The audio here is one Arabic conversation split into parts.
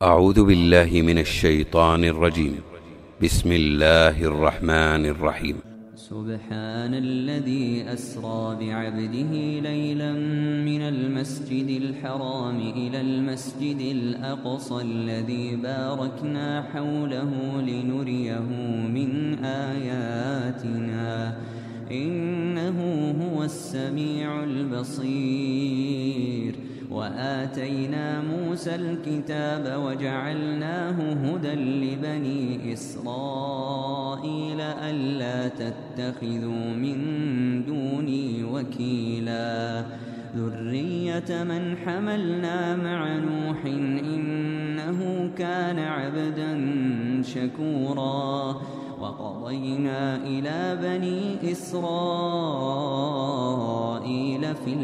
أعوذ بالله من الشيطان الرجيم. بسم الله الرحمن الرحيم. سبحان الذي أسرى بعبده ليلا من المسجد الحرام إلى المسجد الأقصى الذي باركنا حوله لنريه من آياتنا إنه هو السميع البصير. وآتينا موسى الكتاب وجعلناه هدى لبني إسرائيل ألا تتخذوا من دوني وكيلا ذرية من حملنا مع نوح إنه كان عبدا شكورا. وقضينا إلى بني إسرائيل في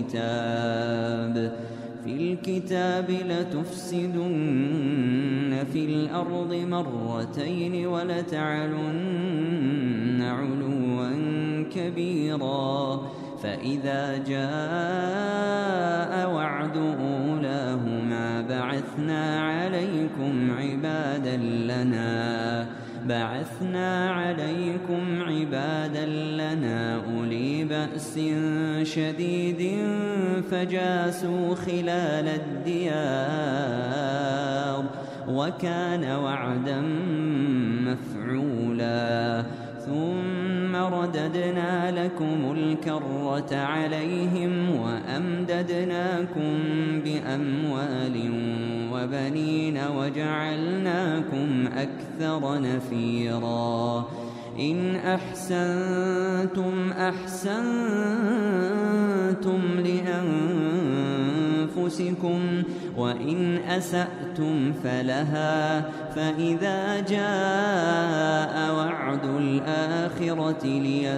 الكتاب لتفسدن في الأرض مرتين ولتعلن علوا كبيرا. فإذا جاء وعد أولاهما بعثنا عليكم عبادا لنا أولي بأس شديد فجاسوا خلال الديار وكان وعدا مفعولا. ثم رددنا لكم الكرة عليهم وأمددناكم بأموال وبنين وجعلناكم أكثر نفيرا. إن أحسنتم أحسنتم لأنفسكم وإن أسأتم فلها. فإذا جاء وعد الآخرة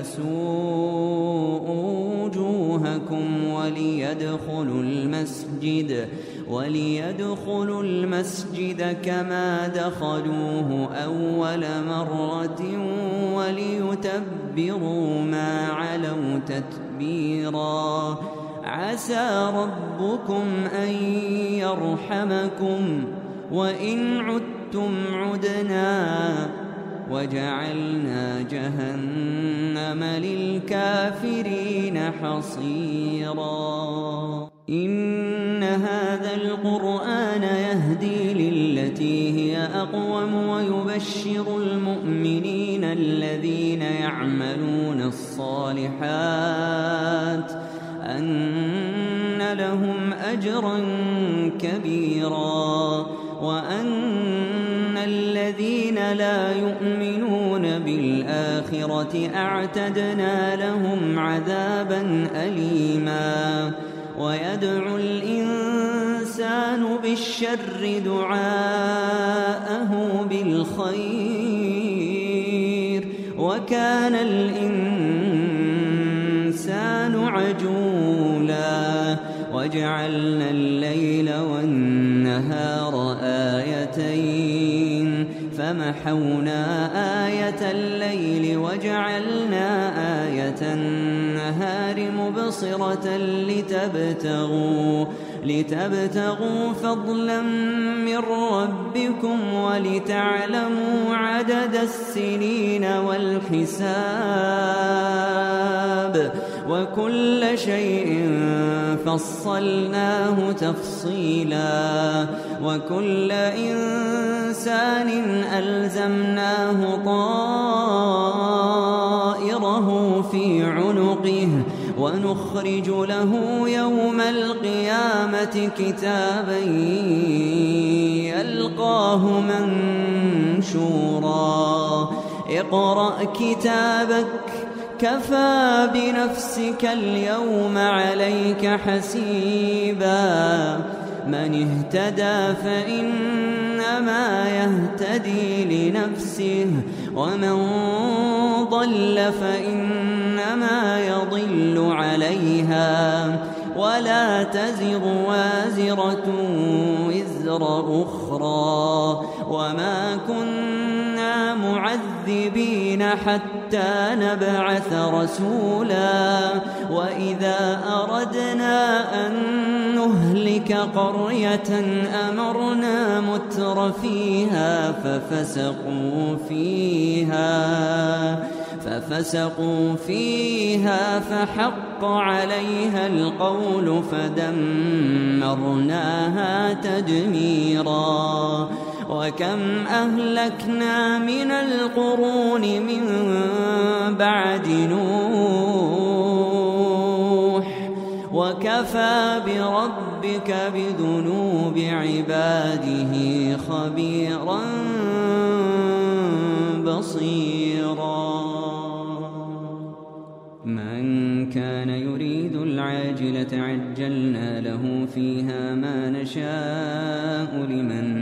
ليسوءوا وجوهكم وليدخلوا المسجد كما دخلوه أول مرة وليتبروا ما علوا تتبيرا. عسى ربكم أن يرحمكم وإن عدتم عدنا وجعلنا جهنم للكافرين حصيرا. إن هذا القرآن يهدي للتي هي أقوم ويبشر المؤمنين الذين يعملون الصالحات أن لهم أجرا كبيرا وأن الذين لا يؤمنون بالآخرة أعتدنا لهم عذابا أليما. ويدعو الإنسان بالشر دعاءه بالخير وكان الإنسان عجولا. وجعلنا الليل والنهار آيتين فمحونا آية الليل وجعلنا آية النهار مبصرة لتبتغوا فضلا من ربكم ولتعلموا عدد السنين والحساب وكل شيء فصلناه تفصيلا. وكل إنسان ألزمناه طائره في عنقه ونخرج له يوم القيامة كتابا يلقاه منشورا. اقرأ كتابك كفى بنفسك اليوم عليك حسيبا. من اهتدى فإنما يهتدي لنفسه ومن ضل فإنما يضل عليها ولا تزر وازرة وزر أخرى. وما كنا معذبين حتى نبعث رسولا. وإذا أردنا أن نهلك قرية أمرنا متر فيها ففسقوا فيها فحق عليها القول فدمرناها تدميرا وكم أهلكنا من القرون من بعد نوح وكفى بربك بذنوب عباده خبيرا بصيرا من كان يريد العاجلة عجلنا له فيها ما نشاء لمن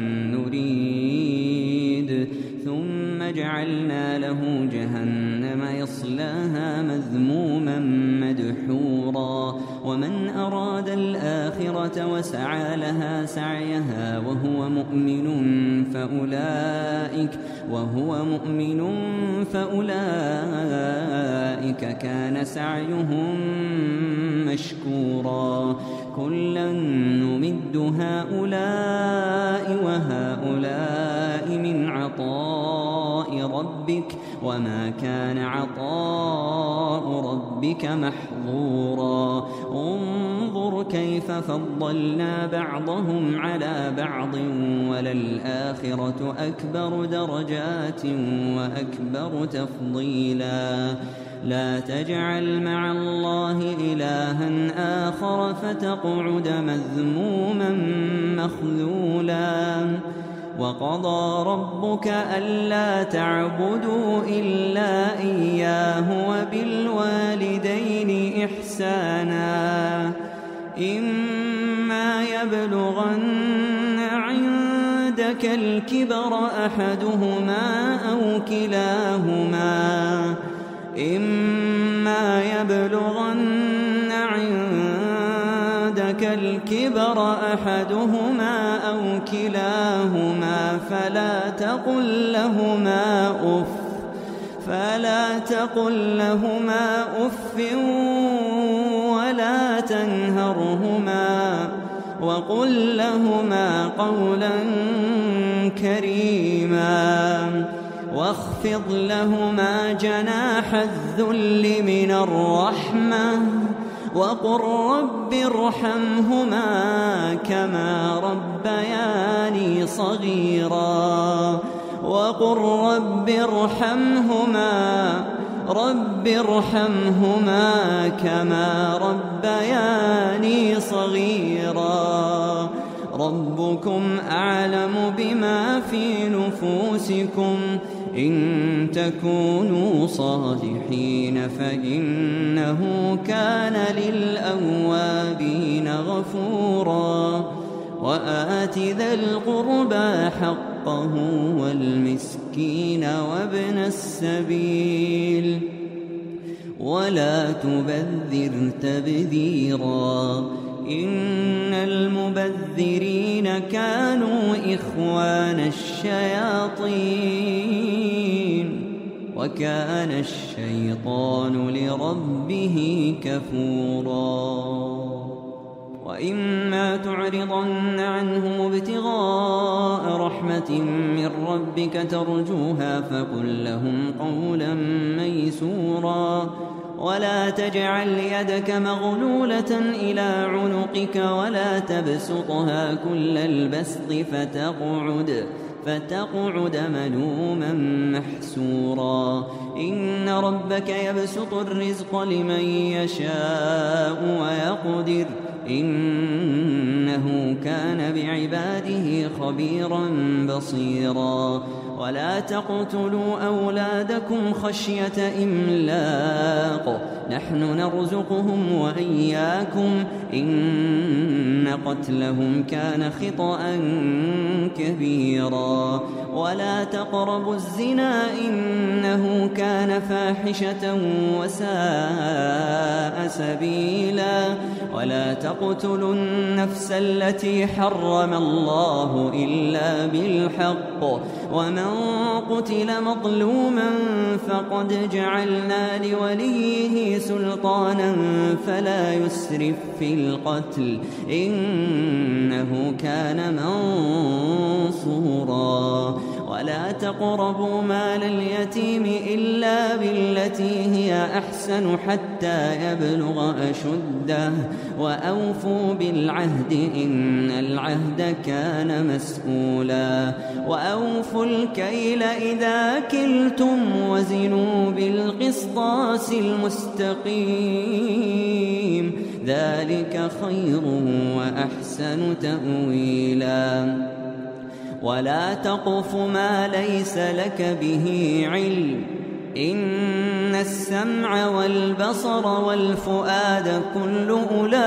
نريد ثم جعلنا له جهنم يصلاها مذموما مدحورا ومن أراد الآخرة وسعى لها سعيها وهو مؤمن فأولئك كان سعيهم مشكورا كلا نمد هؤلاء وهؤلاء من عطاء ربك وما كان عطاء ربك محظورا انظر كيف فضلنا بعضهم على بعض وللآخرة أكبر درجات وأكبر تفضيلا لا تجعل مع الله إلها آخر فتقعد مذموما مخذولا وقضى ربك ألا تعبدوا إلا إياه وبالوالدين إحسانا إما يبلغن عندك الكبر أحدهما أو كلاهما فلا تقل لهما أف ولا تنهرهما وقل لهما قولا كريما واخفض لهما جناح الذل من الرحمة وقل رب ارحمهما كما ربياني صغيرا وقل رب ارحمهما كما ربياني صغيرا ربكم أعلم بما في نفوسكم إن تكونوا صالحين فإنه كان للأوابين غفورا وآت ذا القربى حقه والمسكين وابن السبيل ولا تبذر تبذيرا إن المبذرين كانوا إخوان الشياطين وكان الشيطان لربه كفورا وإما تعرضن عنهم ابتغاء رحمة من ربك ترجوها فقل لهم قولا ميسورا ولا تجعل يدك مغلولة إلى عنقك ولا تبسطها كل البسط فتقعد ملوما محسورا إن ربك يبسط الرزق لمن يشاء ويقدر إنه كان بعباده خبيرا بصيرا ولا تقتلوا أولادكم خشية إملاق نحن نرزقهم وإياكم إن قتلهم كان خطأ كبيرا ولا تقربوا الزنا إنه كان فاحشة وساء سبيلا ولا تقتلوا النفس التي حرم الله إلا بالحق ومن قتل مظلوما فقد جعلنا لوليه سلطانا فلا يسرف في القتل إنه كان منصورا ولا تقربوا مال اليتيم إلا بالتي هي أحسن حتى يبلغ أشده وأوفوا بالعهد إن العهد كان مسؤولا وأوفوا الكيل إذا كلتم وزنوا بالقسطاس المستقيم ذلك خير وأحسن تأويلا ولا تقف ما ليس لك به علم إن السمع والبصر والفؤاد كل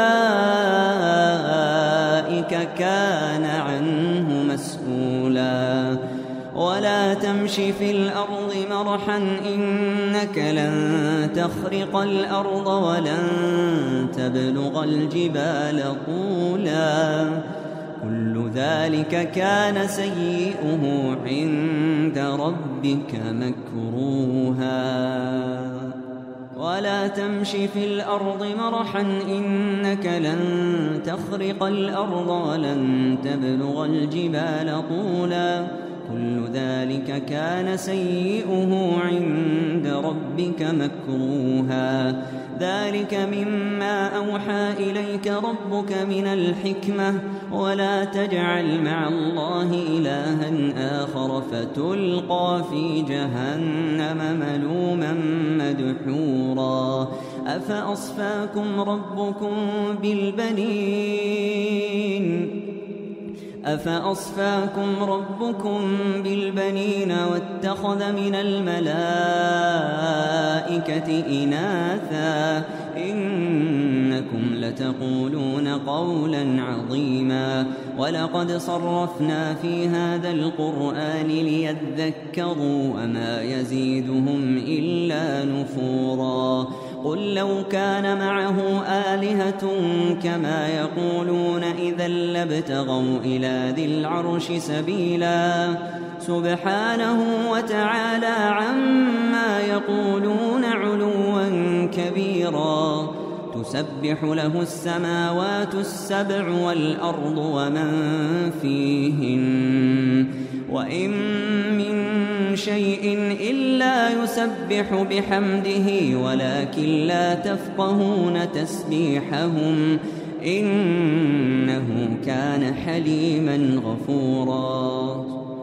أولئك كان عنه مسؤولا ولا تمش في الأرض مرحا إنك لن تخرق الأرض ولن تبلغ الجبال طولا كل ذلك كان سيئه عند ربك مكروها ولا تمش في الأرض مرحا إنك لن تخرق الأرض ولن تبلغ الجبال طولا كل ذلك كان سيئه عند ربك مكروها ذلك مما أوحى إليك ربك من الحكمة ولا تجعل مع الله إلها آخر فتلقى في جهنم ملوما مدحورا أفأصفاكم ربكم بالبنين واتخذ من الملائكة إناثا إنكم لتقولون قولا عظيما ولقد صرفنا في هذا القرآن ليذكروا وما يزيدهم إلا نفورا قل لو كان معه آلهة كما يقولون إذا لابتغوا إلى ذي العرش سبيلا سبحانه وتعالى عما يقولون علوا كبيرا تسبح له السماوات السبع والأرض ومن فيهن وإن من شيء إلا يسبح بحمده ولكن لا تفقهون تسبيحهم إنه كان حليما غفورا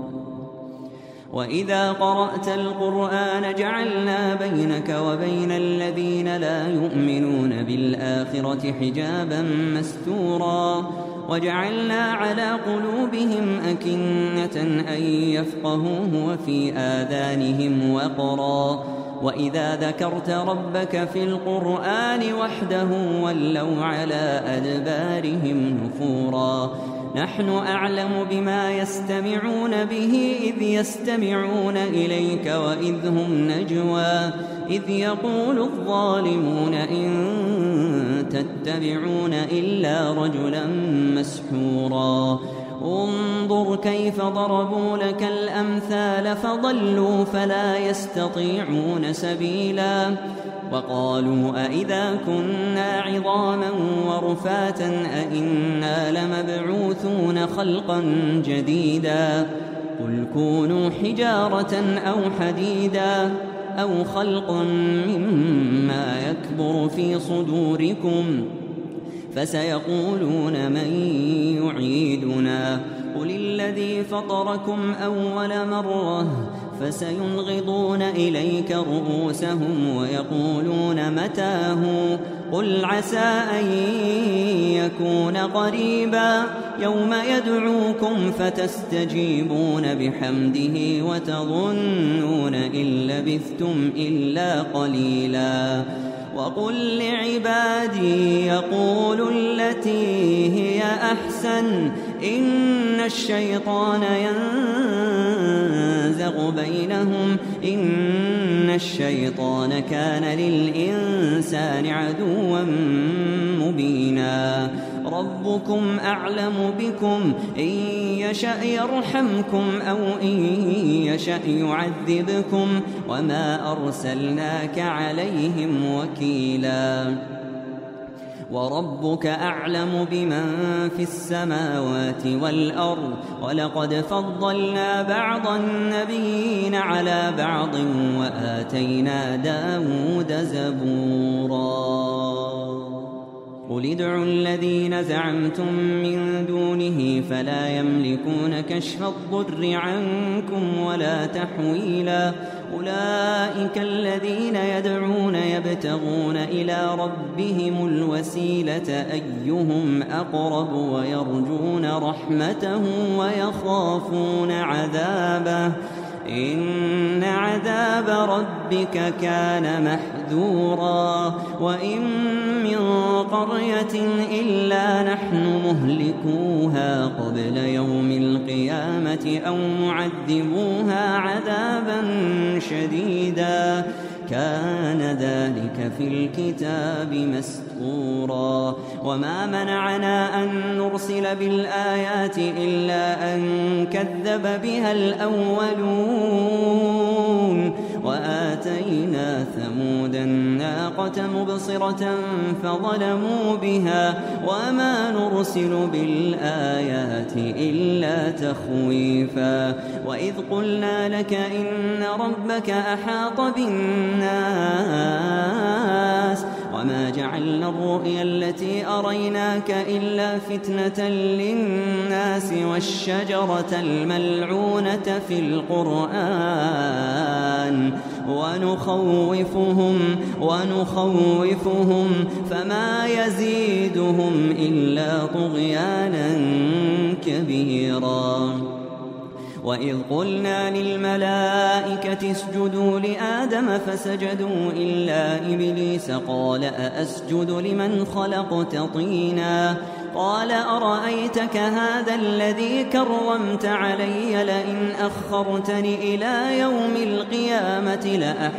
وإذا قرأت القرآن جعلنا بينك وبين الذين لا يؤمنون بالآخرة حجابا مستورا وجعلنا على قلوبهم أكنة أن يفقهوه وفي آذانهم وقرا وإذا ذكرت ربك في القرآن وحده ولوا على أدبارهم نفورا نحن أعلم بما يستمعون به إذ يستمعون إليك وإذ هم نجوى إذ يقول الظالمون إن تتبعون إلا رجلا مسحورا انظر كيف ضربوا لك الأمثال فضلوا فلا يستطيعون سبيلا وقالوا أئذا كنا عظاما ورفاتا أئنا لمبعوثون خلقا جديدا قل كونوا حجارة أو حديدا أو خلقا مما يكبر في صدوركم فسيقولون من يعيدنا قل الذي فطركم أول مرة فسينغضون إليك رؤوسهم ويقولون متاه قل عسى أن يكون قريبا يوم يدعوكم فتستجيبون بحمده وتظنون إن لبثتم إلا قليلا وقل لعبادي يقولوا التي هي أحسن إن الشيطان ينزغ بينهم إن الشيطان كان للإنسان عدوا مبينا ربكم أعلم بكم إن يشأ يرحمكم أو إن يشأ يعذبكم وما أرسلناك عليهم وكيلا وربك أعلم بمن في السماوات والأرض ولقد فضلنا بعض النبيين على بعض وآتينا داود زبورا قل ادعوا الذين زعمتم من دونه فلا يملكون كشف الضر عنكم ولا تحويلا أولئك الذين يدعون يبتغون إلى ربهم الوسيلة أيهم أقرب ويرجون رحمته ويخافون عذابه إن عذاب ربك كان محذورا وإن من قرية إلا نحن مهلكوها قبل يوم القيامة أو معذبوها عذابا شديدا كان ذلك في الكتاب مسطورا وما منعنا أن نرسل بالآيات إلا أن كذب بها الأولون وآتينا ثمود الناقة مبصرة فظلموا بها وما نرسل بالآيات إلا تخويفا وإذ قلنا لك إن ربك أحاط بالناس وما جعلنا الرؤيا التي أريناك إلا فتنة للناس والشجرة الملعونة في القرآن ونخوفهم فما يزيدهم إلا طغيانا كبيرا وإذ قلنا للملائكة اسجدوا لآدم فسجدوا إلا إبليس قال أأسجد لمن خلقت طينا قال أرأيتك هذا الذي كرمت علي لئن أخرتني إلى يوم القيامة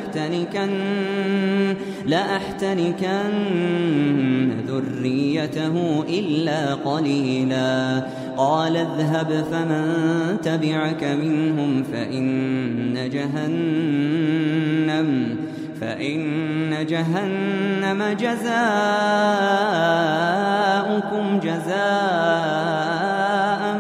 لأحتنكن ذريته إلا قليلا قال اذهب فمن تبعك منهم فإن جهنم جزاؤكم جزاء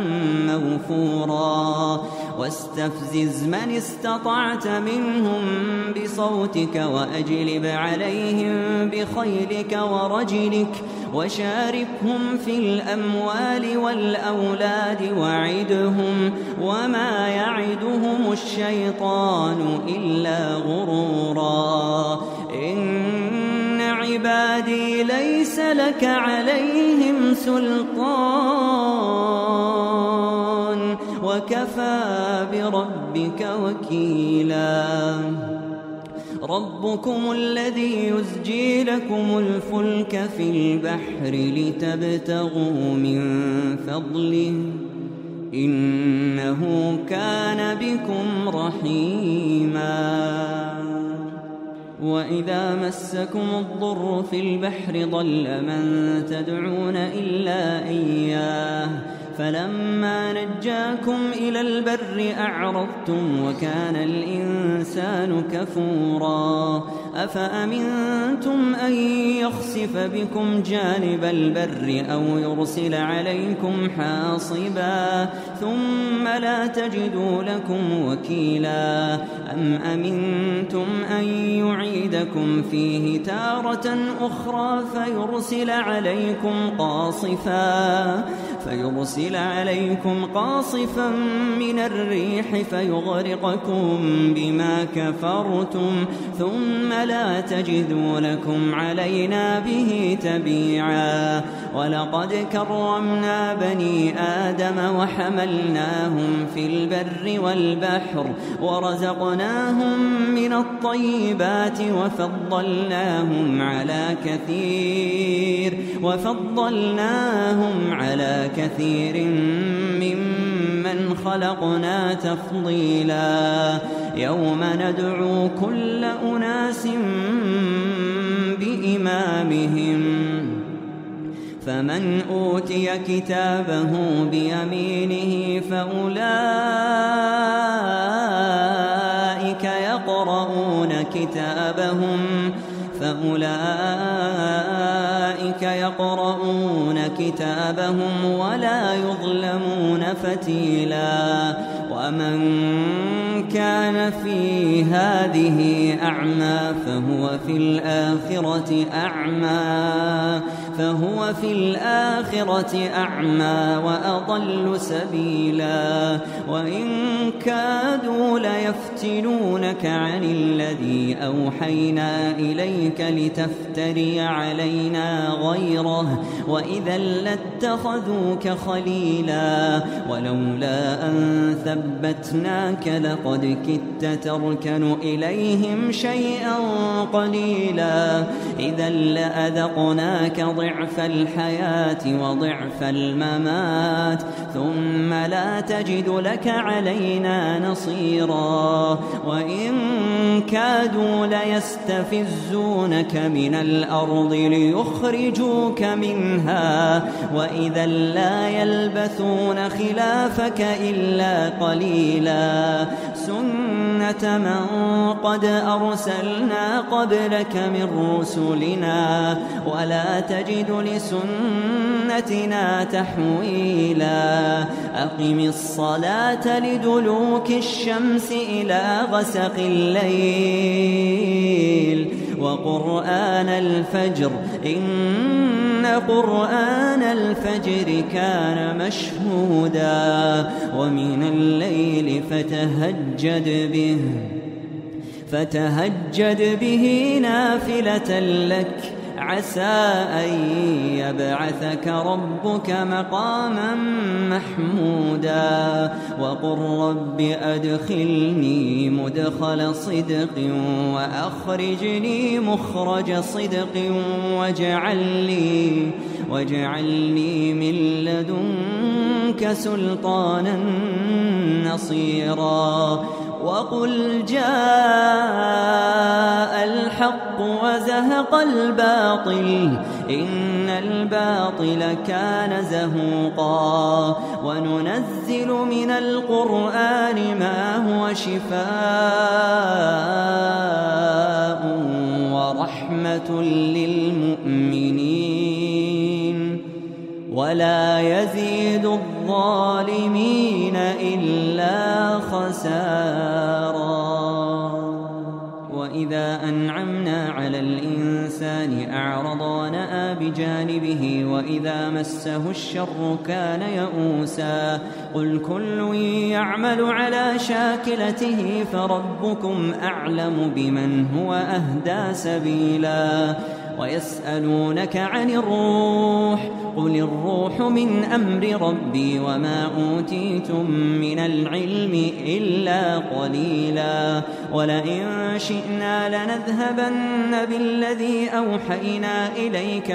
موفورا واستفزز من استطعت منهم بصوتك وأجلب عليهم بخيلك ورجلك وشاركهم في الأموال والأولاد وعدهم وما يعدهم الشيطان إلا غرورا إن عبادي ليس لك عليهم سلطان وكفى بربك وكيلا ربكم الذي يزجي لكم الفلك في البحر لتبتغوا من فضله إنه كان بكم رحيما وإذا مسكم الضر في البحر ضل من تدعون إلا إياه فلما نجاكم إلى البر أعرضتم وكان الإنسان كفورا أفأمنتم أن يخسف بكم جانب البر أو يرسل عليكم حاصبا ثم لا تجدوا لكم وكيلا أم أمنتم أن يعيدكم فيه تارة أخرى فيرسل عليكم قاصفا من الريح فيغرقكم بما كفرتم ثم لا تجدوا لكم علينا به تبيعا ولقد كرمنا بني آدم وحملناهم في البر والبحر ورزقناهم من الطيبات وفضلناهم على كثير ممن خلقنا تفضيلا يوم ندعو كل أناس بإمامهم فمن أوتي كتابه بيمينه فأولئك يقرؤون كتابهم ولا يظلمون فتيلا ومن كان في هذه أعمى فهو في الآخرة أعمى وأضل سبيلا وإن كادوا ليفتنونك عن الذي أوحينا إليك لتفتري علينا غيره وإذا لاتخذوك خليلا ولولا أن ثبتناك لقد كدت تركن إليهم شيئا قليلا إذا لأذقناك ضعف الحياة وضعف الممات ثم لا تجد لك علينا نصيرا وإن كادوا ليستفزونك من الأرض ليخرجوك منها وإذا لا يلبثون خلافك إلا قليلا سنة من قد أرسلنا قبلك من رسلنا ولا تجد لسنتنا تحويلا أقم الصلاة لدلوك الشمس إلى غسق الليل وقرآن الفجر إن قرآن الفجر كان مشهودا ومن الليل فتهجد به نافلة لك عسى أن يبعثك ربك مقاما محمودا وقل رب أدخلني مدخل صدق وأخرجني مخرج صدق واجعلني من لدنك سلطانا نصيرا وقل جاء الحق وزهق الباطل إن الباطل كان زهوقا وننزل من القرآن ما هو شفاء ورحمة للمؤمنين ولا يزيد الظالمين إلا خسارا وإذا أنعمنا على الإنسان أعرض ونأى بجانبه وإذا مسه الشر كان يئوسا قل كل يعمل على شاكلته فربكم أعلم بمن هو أهدى سبيلا ويسألونك عن الروح قل الروح من أمر ربي وما أوتيتم من العلم إلا قليلا ولئن شئنا لنذهبن بالذي أوحينا إليك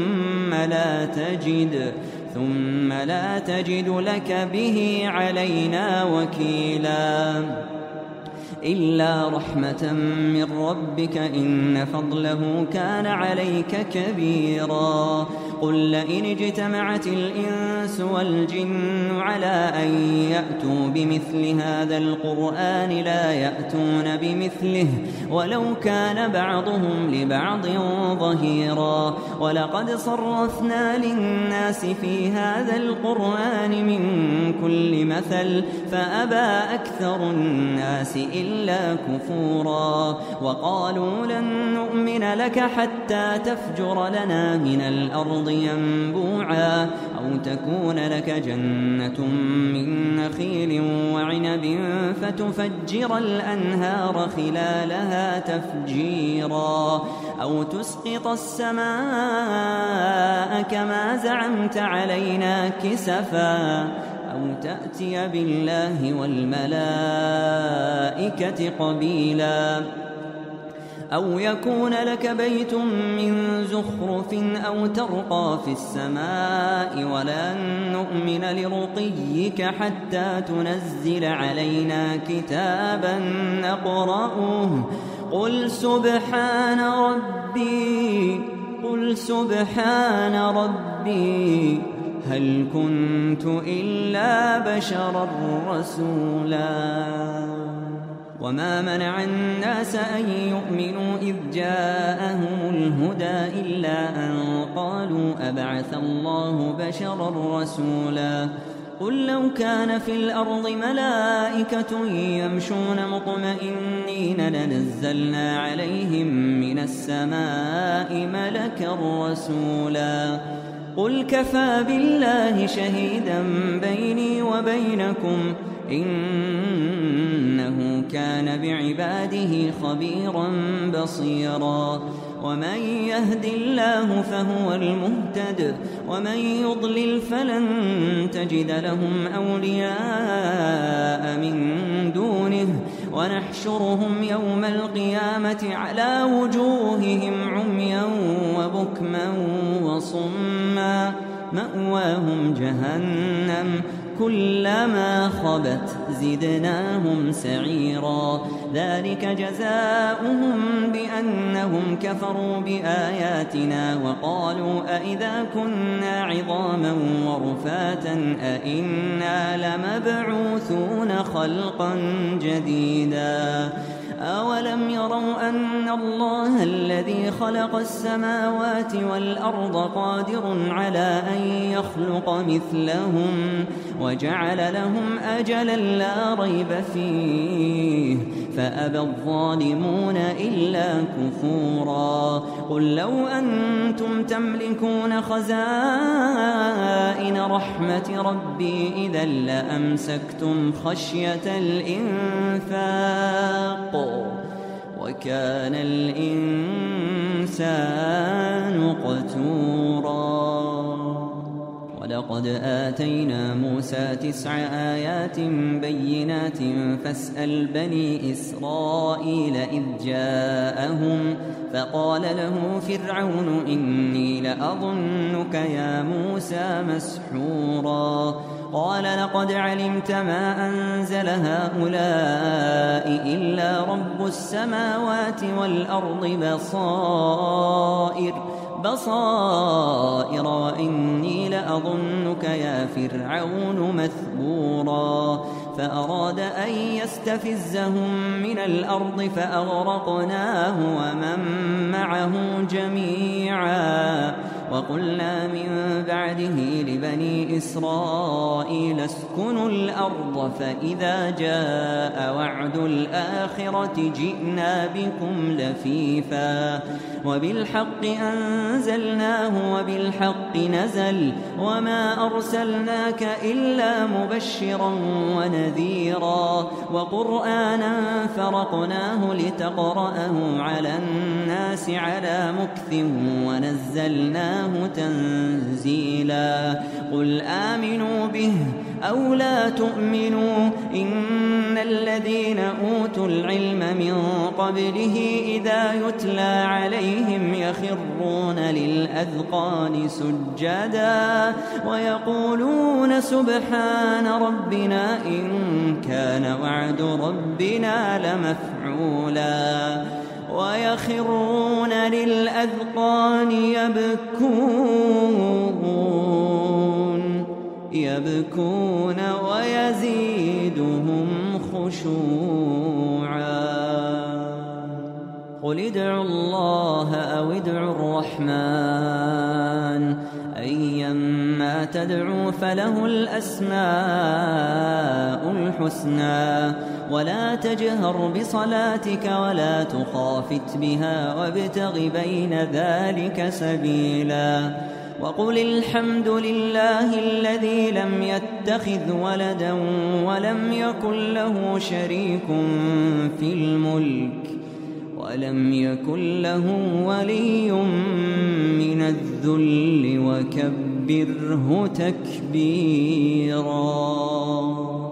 ثم لا تجد لك به علينا وكيلا إلا رحمة من ربك إن فضله كان عليك كبيرا قل لئن اجتمعت الإنس والجن على أن يأتوا بمثل هذا القرآن لا يأتون بمثله ولو كان بعضهم لبعض ظهيرا ولقد صرفنا للناس في هذا القرآن من كل مثل فأبى أكثر الناس إلا إلا كفورا وقالوا لن نؤمن لك حتى تفجر لنا من الأرض ينبوعا أو تكون لك جنة من نخيل وعنب فتفجر الأنهار خلالها تفجيرا أو تسقط السماء كما زعمت علينا كسفا أو تأتي بالله والملائكة قبيلا أو يكون لك بيت من زخرف أو ترقى في السماء ولن نؤمن لرقيك حتى تنزل علينا كتابا نقرأه قل سبحان ربي هل كنت إلا بشرا رسولا وما منع الناس أن يؤمنوا إذ جاءهم الهدى إلا أن قالوا أبعث الله بشرا رسولا قل لو كان في الأرض ملائكة يمشون مطمئنين لنزلنا عليهم من السماء ملكا رسولا قل كفى بالله شهيدا بيني وبينكم إنه كان بعباده خبيرا بصيرا ومن يهد الله فهو المهتد ومن يضلل فلن تجد لهم أولياء من دونه ونحشرهم يوم القيامة على وجوههم عميا وبكما وصما مأواهم جهنم كلما خبت زدناهم سعيرا ذلك جزاؤهم بأنهم كفروا بآياتنا وقالوا أئذا كنا عظاما ورفاتا أئنا لمبعوثون خلقا جديدا أولم يروا أن الله الذي خلق السماوات والأرض قادر على أن يخلق مثلهم وجعل لهم أجلا لا ريب فيه فأبى الظالمون إلا كفورا قل لو أنتم تملكون خزائن رحمة ربي إذا لأمسكتم خشية الإنفاق وكان الإنسان قتورا ولقد آتينا موسى 9 آيات بينات فاسأل بني إسرائيل إذ جاءهم فقال له فرعون إني لأظنك يا موسى مسحورا قال لقد علمت ما أنزل هؤلاء إلا رب السماوات والأرض بصائر وإني لأظنك يا فرعون مثبورا فأراد أن يستفزهم من الأرض فأغرقناه ومن معه جميعا وقلنا من بعده لبني إسرائيل اسكنوا الأرض فإذا جاء وعد الآخرة جئنا بكم لفيفا وبالحق أنزلناه وبالحق نزل وما أرسلناك إلا مبشرا ونذيرا وقرآنا فرقناه لتقرأه على الناس على مكث ونزلناه تنزيلا قل آمنوا به أو لا تؤمنوا إن الذين أوتوا العلم من قبله إذا يتلى عليهم يخرون للأذقان سجدا ويقولون سبحان ربنا إن كان وعد ربنا لمفعولا ويخرون للأذقان يبكون ويزيدهم خشوعا قل ادعوا الله أو ادعوا الرحمن أيما أينما تدعوا فله الأسماء الحسنى ولا تجهر بصلاتك ولا تخافت بها وابتغ بين ذلك سبيلا وقل الحمد لله الذي لم يتخذ ولدا ولم يكن له شريك في الملك ولم يكن له ولي من الذل وكبره تكبيرا.